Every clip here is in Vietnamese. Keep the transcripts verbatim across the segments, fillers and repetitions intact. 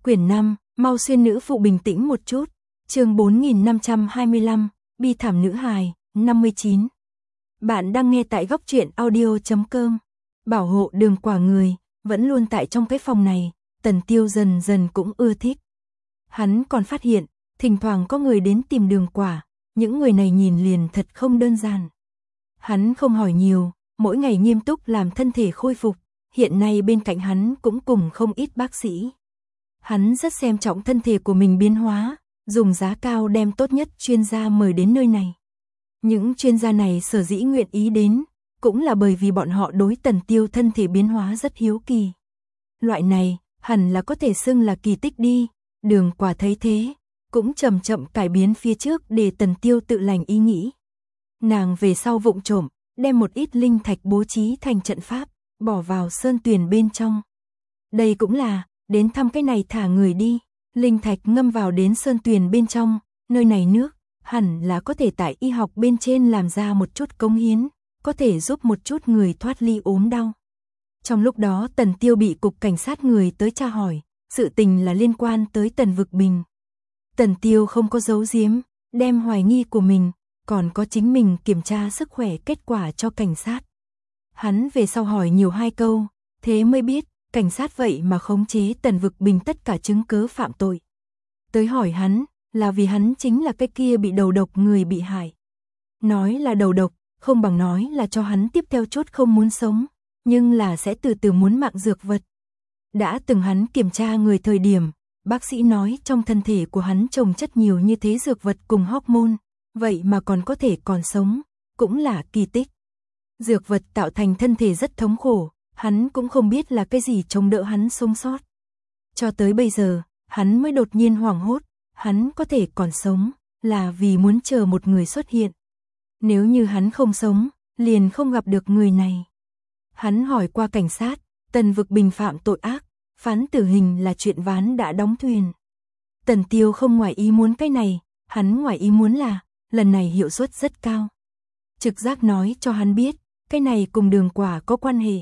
Quyển năm, mau xuyên nữ phụ bình tĩnh một chút. Chương bốn nghìn năm trăm hai mươi lăm, bi thảm nữ hài, năm mươi chín. Bạn đang nghe tại góc truyện audio chấm com. Bảo hộ Đường Quả người, vẫn luôn tại trong cái phòng này, Tần Tiêu dần dần cũng ưa thích. Hắn còn phát hiện, thỉnh thoảng có người đến tìm Đường Quả, những người này nhìn liền thật không đơn giản. Hắn không hỏi nhiều, mỗi ngày nghiêm túc làm thân thể khôi phục, hiện nay bên cạnh hắn cũng cùng không ít bác sĩ. Hắn rất xem trọng thân thể của mình biến hóa, dùng giá cao đem tốt nhất chuyên gia mời đến nơi này. Những chuyên gia này sở dĩ nguyện ý đến, cũng là bởi vì bọn họ đối Tần Tiêu thân thể biến hóa rất hiếu kỳ. Loại này, hẳn là có thể xưng là kỳ tích đi, Đường Quả thấy thế, cũng chậm chậm cải biến phía trước để Tần Tiêu tự lành ý nghĩ. Nàng về sau vụng trộm, đem một ít linh thạch bố trí thành trận pháp, bỏ vào sơn tuyền bên trong. Đây cũng là, đến thăm cái này thả người đi, linh thạch ngâm vào đến sơn tuyền bên trong, nơi này nước, hẳn là có thể tại y học bên trên làm ra một chút cống hiến, có thể giúp một chút người thoát ly ốm đau. Trong lúc đó Tần Tiêu bị cục cảnh sát người tới tra hỏi, sự tình là liên quan tới Tần Vực Bình. Tần Tiêu không có giấu giếm, đem hoài nghi của mình, còn có chính mình kiểm tra sức khỏe kết quả cho cảnh sát. Hắn về sau hỏi nhiều hai câu, thế mới biết, cảnh sát vậy mà khống chế Tần Vực Bình tất cả chứng cứ phạm tội. Tới hỏi hắn, là vì hắn chính là cái kia bị đầu độc người bị hại. Nói là đầu độc, không bằng nói là cho hắn tiếp theo chốt không muốn sống, nhưng là sẽ từ từ muốn mạng dược vật. Đã từng hắn kiểm tra người thời điểm, bác sĩ nói trong thân thể của hắn chồng chất nhiều như thế dược vật cùng hormone, vậy mà còn có thể còn sống, cũng là kỳ tích. Dược vật tạo thành thân thể rất thống khổ, hắn cũng không biết là cái gì chống đỡ hắn sống sót. Cho tới bây giờ, hắn mới đột nhiên hoảng hốt, hắn có thể còn sống, là vì muốn chờ một người xuất hiện. Nếu như hắn không sống, liền không gặp được người này. Hắn hỏi qua cảnh sát, Tần Vực Bình phạm tội ác, phán tử hình là chuyện ván đã đóng thuyền. Tần Tiêu không ngoài ý muốn cái này, hắn ngoài ý muốn là, lần này hiệu suất rất cao. Trực giác nói cho hắn biết, cái này cùng Đường Quả có quan hệ.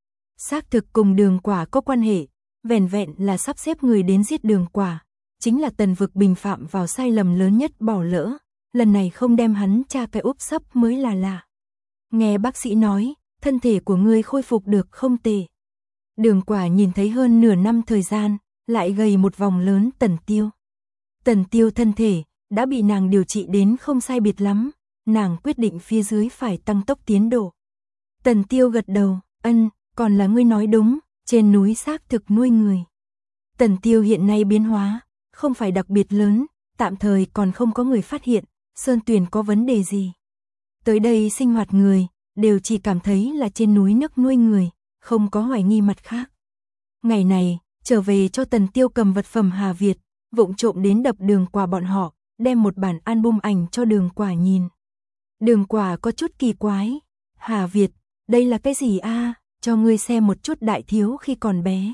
Xác thực cùng Đường Quả có quan hệ, vẻn vẹn là sắp xếp người đến giết Đường Quả, chính là Tần Vực Bình phạm vào sai lầm lớn nhất bỏ lỡ, lần này không đem hắn tra cái úp sấp mới là lạ. Nghe bác sĩ nói, thân thể của ngươi khôi phục được không tệ. Đường Quả nhìn thấy hơn nửa năm thời gian, lại gầy một vòng lớn Tần Tiêu. Tần Tiêu thân thể, đã bị nàng điều trị đến không sai biệt lắm, nàng quyết định phía dưới phải tăng tốc tiến độ. Tần Tiêu gật đầu, ân, còn là ngươi nói đúng, trên núi xác thực nuôi người. Tần Tiêu hiện nay biến hóa, không phải đặc biệt lớn, tạm thời còn không có người phát hiện, sơn tuyền có vấn đề gì. Tới đây sinh hoạt người, đều chỉ cảm thấy là trên núi nước nuôi người, không có hoài nghi mặt khác. Ngày này, trở về cho Tần Tiêu cầm vật phẩm Hà Việt, vụng trộm đến đập Đường Quả bọn họ, đem một bản album ảnh cho Đường Quả nhìn. Đường Quả có chút kỳ quái, Hà Việt, đây là cái gì a? Cho ngươi xem một chút đại thiếu khi còn bé.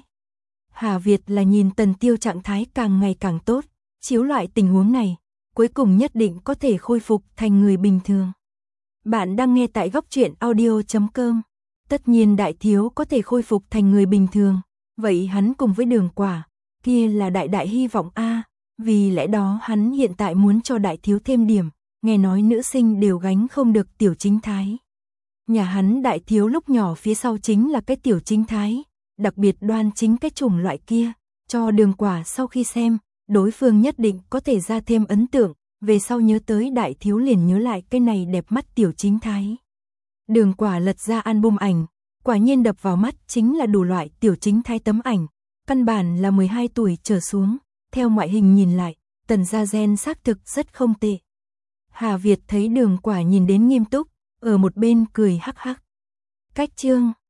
Hà Việt là nhìn Tần Tiêu trạng thái càng ngày càng tốt, chiếu loại tình huống này, cuối cùng nhất định có thể khôi phục thành người bình thường. Bạn đang nghe tại góc truyện audio chấm com. Tất nhiên đại thiếu có thể khôi phục thành người bình thường, vậy hắn cùng với Đường Quả, kia là đại đại hy vọng a, vì lẽ đó hắn hiện tại muốn cho đại thiếu thêm điểm, nghe nói nữ sinh đều gánh không được tiểu chính thái. Nhà hắn đại thiếu lúc nhỏ phía sau chính là cái tiểu chính thái, đặc biệt đoan chính cái chủng loại kia, cho Đường Quả sau khi xem, đối phương nhất định có thể ra thêm ấn tượng, về sau nhớ tới đại thiếu liền nhớ lại cái này đẹp mắt tiểu chính thái. Đường Quả lật ra album ảnh, quả nhiên đập vào mắt chính là đủ loại tiểu chính thái tấm ảnh, căn bản là mười hai tuổi trở xuống, theo ngoại hình nhìn lại, Tần gia gen xác thực rất không tệ. Hà Việt thấy Đường Quả nhìn đến nghiêm túc, ở một bên cười hắc hắc. Cách chương